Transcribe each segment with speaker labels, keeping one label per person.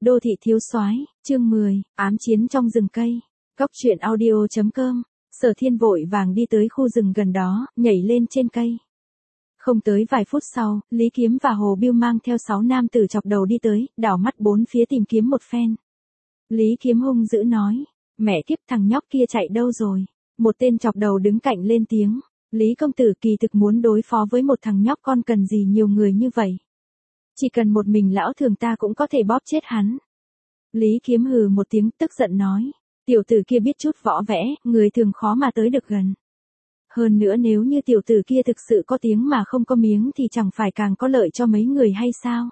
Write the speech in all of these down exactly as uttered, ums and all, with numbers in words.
Speaker 1: Đô thị thiếu soái, chương mười, ám chiến trong rừng cây. Góc truyện audio chấm com. Sở Thiên vội vàng đi tới khu rừng gần đó, nhảy lên trên cây. Không tới vài phút sau, Lý Kiếm và Hồ Bưu mang theo sáu nam tử chọc đầu đi tới, đảo mắt bốn phía tìm kiếm một phen. Lý Kiếm hung dữ nói, mẹ kiếp thằng nhóc kia chạy đâu rồi? Một tên chọc đầu đứng cạnh lên tiếng, Lý công tử kỳ thực muốn đối phó với một thằng nhóc con cần gì nhiều người như vậy. Chỉ cần một mình lão thường ta cũng có thể bóp chết hắn. Lý Kiếm hừ một tiếng tức giận nói, tiểu tử kia biết chút võ vẽ, người thường khó mà tới được gần. Hơn nữa nếu như tiểu tử kia thực sự có tiếng mà không có miếng thì chẳng phải càng có lợi cho mấy người hay sao?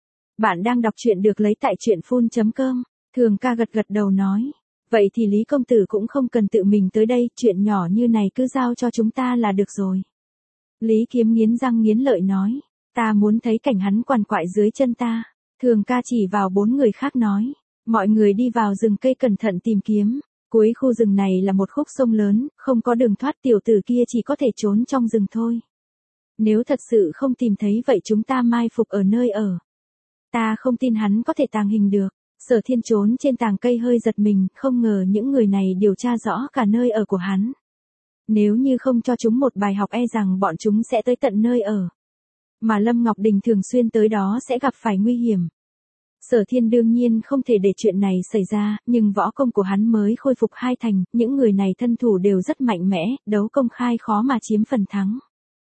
Speaker 1: Bạn đang đọc truyện được lấy tại truyện phun chấm com. Thường ca gật gật đầu nói, vậy thì Lý công tử cũng không cần tự mình tới đây, chuyện nhỏ như này cứ giao cho chúng ta là được rồi. Lý Kiếm nghiến răng nghiến lợi nói, ta muốn thấy cảnh hắn quằn quại dưới chân ta. Thường ca chỉ vào bốn người khác nói, mọi người đi vào rừng cây cẩn thận tìm kiếm. Cuối khu rừng này là một khúc sông lớn, không có đường thoát, tiểu tử kia chỉ có thể trốn trong rừng thôi. Nếu thật sự không tìm thấy vậy chúng ta mai phục ở nơi ở. Ta không tin hắn có thể tàng hình được. Sở Thiên trốn trên tàng cây hơi giật mình, không ngờ những người này điều tra rõ cả nơi ở của hắn. Nếu như không cho chúng một bài học e rằng bọn chúng sẽ tới tận nơi ở. Mà Lâm Ngọc Đình thường xuyên tới đó sẽ gặp phải nguy hiểm. Sở Thiên đương nhiên không thể để chuyện này xảy ra, nhưng võ công của hắn mới khôi phục hai thành, những người này thân thủ đều rất mạnh mẽ, đấu công khai khó mà chiếm phần thắng.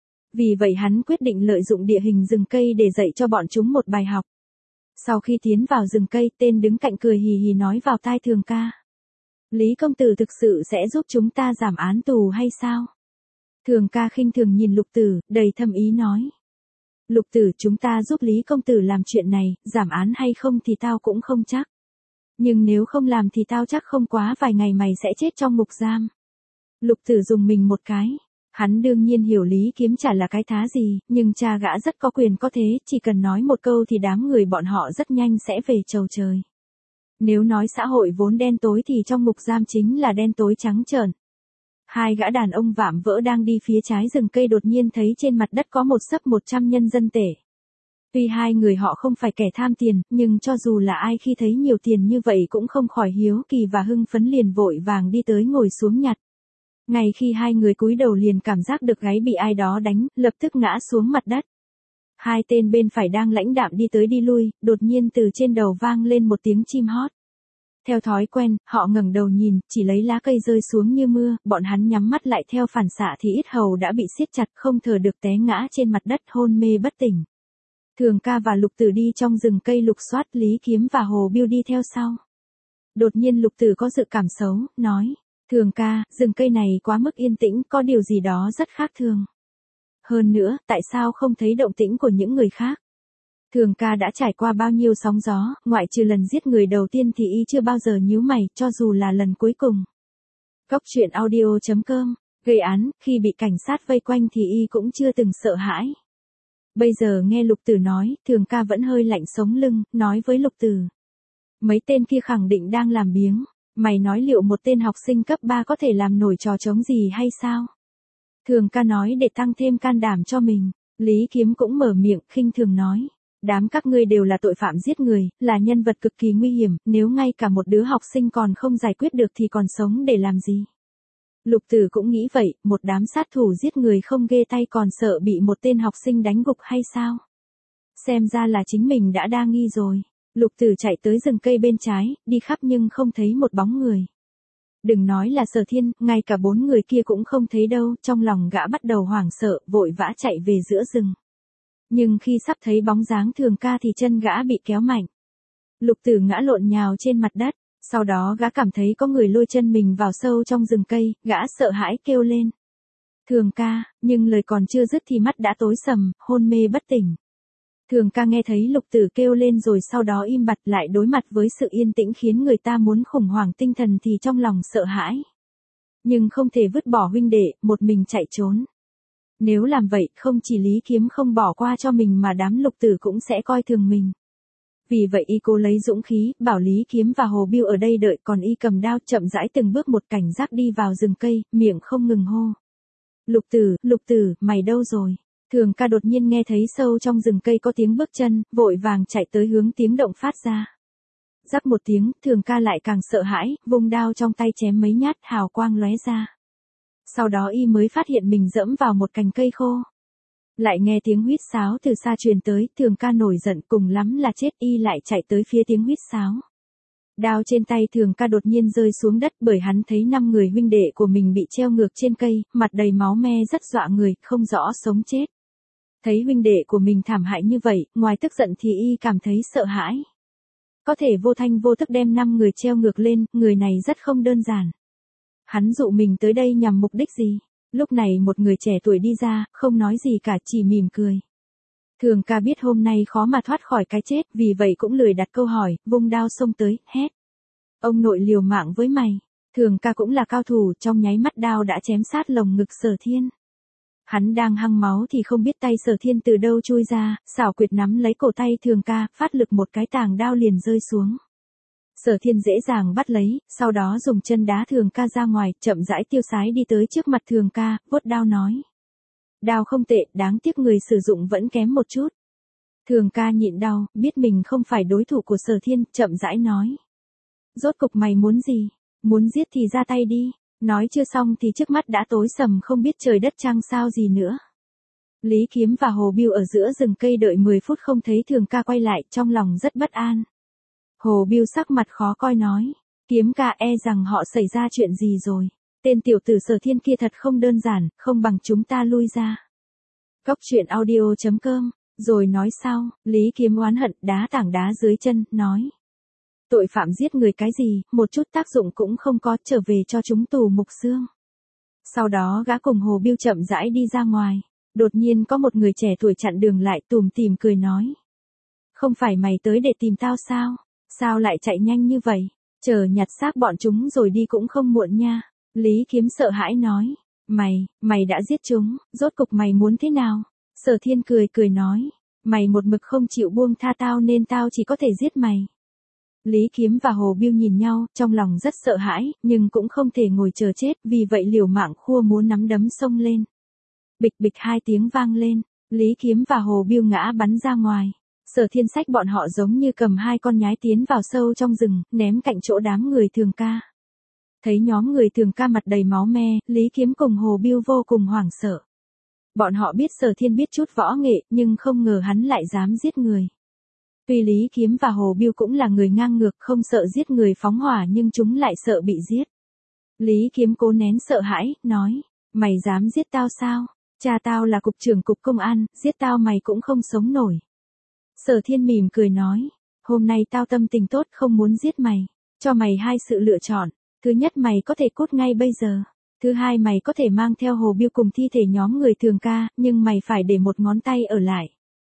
Speaker 1: Vì vậy hắn quyết định lợi dụng địa hình rừng cây để dạy cho bọn chúng một bài học. Sau khi tiến vào rừng cây, tên đứng cạnh cười hì hì nói vào tai Thường ca. Lý công tử thực sự sẽ giúp chúng ta giảm án tù hay sao? Thường ca khinh thường nhìn Lục Tử, đầy thâm ý nói. Lục Tử, chúng ta giúp Lý công tử làm chuyện này, giảm án hay không thì tao cũng không chắc. Nhưng nếu không làm thì tao chắc không quá vài ngày mày sẽ chết trong ngục giam. Lục Tử dùng mình một cái. Hắn đương nhiên hiểu Lý Kiếm chả là cái thá gì, nhưng cha gã rất có quyền có thế, chỉ cần nói một câu thì đám người bọn họ rất nhanh sẽ về chầu trời. Nếu nói xã hội vốn đen tối thì trong ngục giam chính là đen tối trắng trợn. Hai gã đàn ông vạm vỡ đang đi phía trái rừng cây đột nhiên thấy trên mặt đất có một xấp một trăm nhân dân tệ. Tuy hai người họ không phải kẻ tham tiền, nhưng cho dù là ai khi thấy nhiều tiền như vậy cũng không khỏi hiếu kỳ và hưng phấn liền vội vàng đi tới ngồi xuống nhặt. Ngay khi hai người cúi đầu liền cảm giác được gáy bị ai đó đánh, lập tức ngã xuống mặt đất. Hai tên bên phải đang lãnh đạm đi tới đi lui, đột nhiên từ trên đầu vang lên một tiếng chim hót. Theo thói quen, họ ngẩng đầu nhìn, chỉ lấy lá cây rơi xuống như mưa, bọn hắn nhắm mắt lại theo phản xạ thì yết hầu đã bị siết chặt, không thở được té ngã trên mặt đất hôn mê bất tỉnh. Thường ca và Lục Tử đi trong rừng cây lục soát, Lý Kiếm và Hồ Bưu đi theo sau. Đột nhiên Lục Tử có dự cảm xấu, nói, Thường ca, rừng cây này quá mức yên tĩnh, có điều gì đó rất khác thường. Hơn nữa, tại sao không thấy động tĩnh của những người khác? Thường ca đã trải qua bao nhiêu sóng gió, ngoại trừ lần giết người đầu tiên thì y chưa bao giờ nhíu mày, cho dù là lần cuối cùng. Góc truyện audio chấm com, gây án, khi bị cảnh sát vây quanh thì y cũng chưa từng sợ hãi. Bây giờ nghe Lục Tử nói, Thường ca vẫn hơi lạnh sống lưng, nói với Lục Tử. Mấy tên kia khẳng định đang làm biếng, mày nói liệu một tên học sinh cấp ba có thể làm nổi trò trống gì hay sao? Thường ca nói để tăng thêm can đảm cho mình, Lý Kiếm cũng mở miệng, khinh thường nói. Đám các ngươi đều là tội phạm giết người, là nhân vật cực kỳ nguy hiểm, nếu ngay cả một đứa học sinh còn không giải quyết được thì còn sống để làm gì? Lục Tử cũng nghĩ vậy, một đám sát thủ giết người không ghê tay còn sợ bị một tên học sinh đánh gục hay sao? Xem ra là chính mình đã đa nghi rồi. Lục Tử chạy tới rừng cây bên trái, đi khắp nhưng không thấy một bóng người. Đừng nói là Sở Thiên, ngay cả bốn người kia cũng không thấy đâu, trong lòng gã bắt đầu hoảng sợ, vội vã chạy về giữa rừng. Nhưng khi sắp thấy bóng dáng Thường ca thì chân gã bị kéo mạnh. Lục Tử ngã lộn nhào trên mặt đất, sau đó gã cảm thấy có người lôi chân mình vào sâu trong rừng cây, gã sợ hãi kêu lên. Thường ca, nhưng lời còn chưa dứt thì mắt đã tối sầm, hôn mê bất tỉnh. Thường ca nghe thấy Lục Tử kêu lên rồi sau đó im bặt lại đối mặt với sự yên tĩnh khiến người ta muốn khủng hoảng tinh thần thì trong lòng sợ hãi. Nhưng không thể vứt bỏ huynh đệ, một mình chạy trốn. Nếu làm vậy, không chỉ Lý Kiếm không bỏ qua cho mình mà đám Lục Tử cũng sẽ coi thường mình. Vì vậy y cố lấy dũng khí, bảo Lý Kiếm và Hồ Bưu ở đây đợi, còn y cầm đao chậm rãi từng bước một cảnh giác đi vào rừng cây, miệng không ngừng hô. Lục Tử, Lục Tử, mày đâu rồi? Thường ca đột nhiên nghe thấy sâu trong rừng cây có tiếng bước chân, vội vàng chạy tới hướng tiếng động phát ra. Rắc một tiếng, Thường ca lại càng sợ hãi, vung đao trong tay chém mấy nhát, hào quang lóe ra. Sau đó y mới phát hiện mình dẫm vào một cành cây khô. Lại nghe tiếng huýt sáo từ xa truyền tới, Thường ca nổi giận, cùng lắm là chết, y lại chạy tới phía tiếng huýt sáo. Đao trên tay Thường ca đột nhiên rơi xuống đất, bởi hắn thấy năm người huynh đệ của mình bị treo ngược trên cây, mặt đầy máu me rất dọa người, không rõ sống chết. Thấy huynh đệ của mình thảm hại như vậy, ngoài tức giận thì y cảm thấy sợ hãi. Có thể vô thanh vô thức đem năm người treo ngược lên, người này rất không đơn giản. Hắn dụ mình tới đây nhằm mục đích gì? Lúc này một người trẻ tuổi đi ra, không nói gì cả, chỉ mỉm cười. Thường ca biết hôm nay khó mà thoát khỏi cái chết, vì vậy cũng lười đặt câu hỏi, vung đao xông tới, hét. Ông nội liều mạng với mày. Thường ca cũng là cao thủ, trong nháy mắt đao đã chém sát lồng ngực Sở Thiên. Hắn đang hăng máu thì không biết tay Sở Thiên từ đâu chui ra, xảo quyệt nắm lấy cổ tay Thường ca, phát lực một cái tàng đao liền rơi xuống. Sở Thiên dễ dàng bắt lấy, sau đó dùng chân đá Thường ca ra ngoài, chậm rãi tiêu sái đi tới trước mặt Thường ca, vuốt đao nói. Đao không tệ, đáng tiếc người sử dụng vẫn kém một chút. Thường ca nhịn đau, biết mình không phải đối thủ của Sở Thiên, chậm rãi nói. Rốt cục mày muốn gì? Muốn giết thì ra tay đi. Nói chưa xong thì trước mắt đã tối sầm, không biết trời đất trăng sao gì nữa. Lý Kiếm và Hồ Bưu ở giữa rừng cây đợi mười phút không thấy Thường ca quay lại, trong lòng rất bất an. Hồ Bưu sắc mặt khó coi nói. Kiếm ca, e rằng họ xảy ra chuyện gì rồi. Tên tiểu tử Sở Thiên kia thật không đơn giản, không bằng chúng ta lui ra. Cốc truyện audio chấm com, rồi nói sau, Lý Kiếm oán hận đá tảng đá dưới chân, nói. Tội phạm giết người cái gì, một chút tác dụng cũng không có, trở về cho chúng tù mục xương. Sau đó gã cùng Hồ Bưu chậm rãi đi ra ngoài, đột nhiên có một người trẻ tuổi chặn đường lại, tủm tỉm cười nói. Không phải mày tới để tìm tao sao? Sao lại chạy nhanh như vậy? Chờ nhặt xác bọn chúng rồi đi cũng không muộn nha. Lý Kiếm sợ hãi nói. Mày, mày đã giết chúng, rốt cục mày muốn thế nào? Sở Thiên cười cười nói. Mày một mực không chịu buông tha tao nên tao chỉ có thể giết mày. Lý Kiếm và Hồ Bưu nhìn nhau, trong lòng rất sợ hãi, nhưng cũng không thể ngồi chờ chết, vì vậy liều mạng khua múa nắm đấm xông lên. Bịch bịch hai tiếng vang lên, Lý Kiếm và Hồ Bưu ngã bắn ra ngoài. Sở Thiên xách bọn họ giống như cầm hai con nhái tiến vào sâu trong rừng, ném cạnh chỗ đám người Thường ca. Thấy nhóm người Thường ca mặt đầy máu me, Lý Kiếm cùng Hồ Bưu vô cùng hoảng sợ. Bọn họ biết Sở Thiên biết chút võ nghệ, nhưng không ngờ hắn lại dám giết người. Tuy Lý Kiếm và Hồ Bưu cũng là người ngang ngược, không sợ giết người phóng hỏa, nhưng chúng lại sợ bị giết. Lý Kiếm cố nén sợ hãi, nói, mày dám giết tao sao? Cha tao là cục trưởng cục công an, giết tao mày cũng không sống nổi. Sở Thiên mỉm cười nói, hôm nay tao tâm tình tốt, không muốn giết mày, cho mày hai sự lựa chọn, thứ nhất mày có thể cút ngay bây giờ, thứ hai mày có thể mang theo Hồ Bưu cùng thi thể nhóm người Thường ca, nhưng mày phải để một ngón tay ở lại.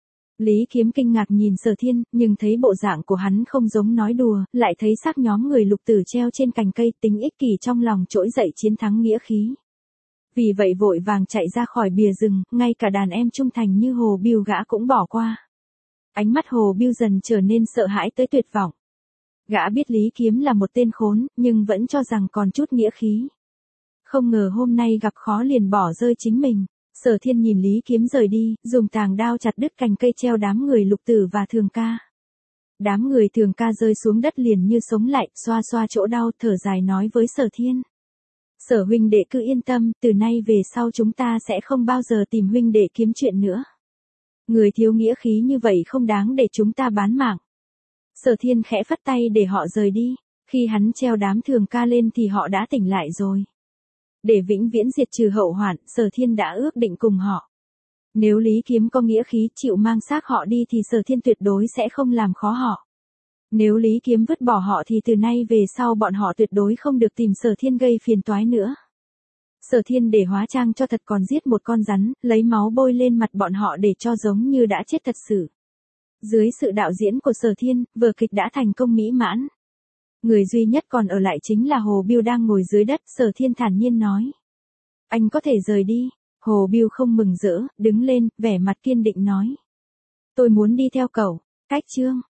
Speaker 1: Lý Kiếm kinh ngạc nhìn Sở Thiên, nhưng thấy bộ dạng của hắn không giống nói đùa, lại thấy xác nhóm người Lục Tử treo trên cành cây, tính ích kỷ trong lòng trỗi dậy chiến thắng nghĩa khí. Vì vậy vội vàng chạy ra khỏi bìa rừng, ngay cả đàn em trung thành như Hồ Bưu gã cũng bỏ qua. Ánh mắt Hồ Bưu dần trở nên sợ hãi tới tuyệt vọng. Gã biết Lý Kiếm là một tên khốn, nhưng vẫn cho rằng còn chút nghĩa khí. Không ngờ hôm nay gặp khó liền bỏ rơi chính mình. Sở Thiên nhìn Lý Kiếm rời đi, dùng tàng đao chặt đứt cành cây treo đám người Lục Tử và Thường ca. Đám người Thường ca rơi xuống đất liền như sống lại, xoa xoa chỗ đau, thở dài nói với Sở Thiên. Sở huynh đệ cứ yên tâm, từ nay về sau chúng ta sẽ không bao giờ tìm huynh đệ kiếm chuyện nữa. Người thiếu nghĩa khí như vậy không đáng để chúng ta bán mạng. Sở Thiên khẽ phất tay để họ rời đi, khi hắn treo đám Thường ca lên thì họ đã tỉnh lại rồi. Để vĩnh viễn diệt trừ hậu hoạn, Sở Thiên đã ước định cùng họ. Nếu Lý Kiếm có nghĩa khí chịu mang xác họ đi thì Sở Thiên tuyệt đối sẽ không làm khó họ. Nếu Lý Kiếm vứt bỏ họ thì từ nay về sau bọn họ tuyệt đối không được tìm Sở Thiên gây phiền toái nữa. Sở Thiên để hóa trang cho thật còn giết một con rắn, lấy máu bôi lên mặt bọn họ để cho giống như đã chết thật sự. Dưới sự đạo diễn của Sở Thiên, vở kịch đã thành công mỹ mãn. Người duy nhất còn ở lại chính là Hồ Bưu đang ngồi dưới đất, Sở Thiên thản nhiên nói. Anh có thể rời đi. Hồ Bưu không mừng rỡ, đứng lên, vẻ mặt kiên định nói. Tôi muốn đi theo cậu. Cách chương.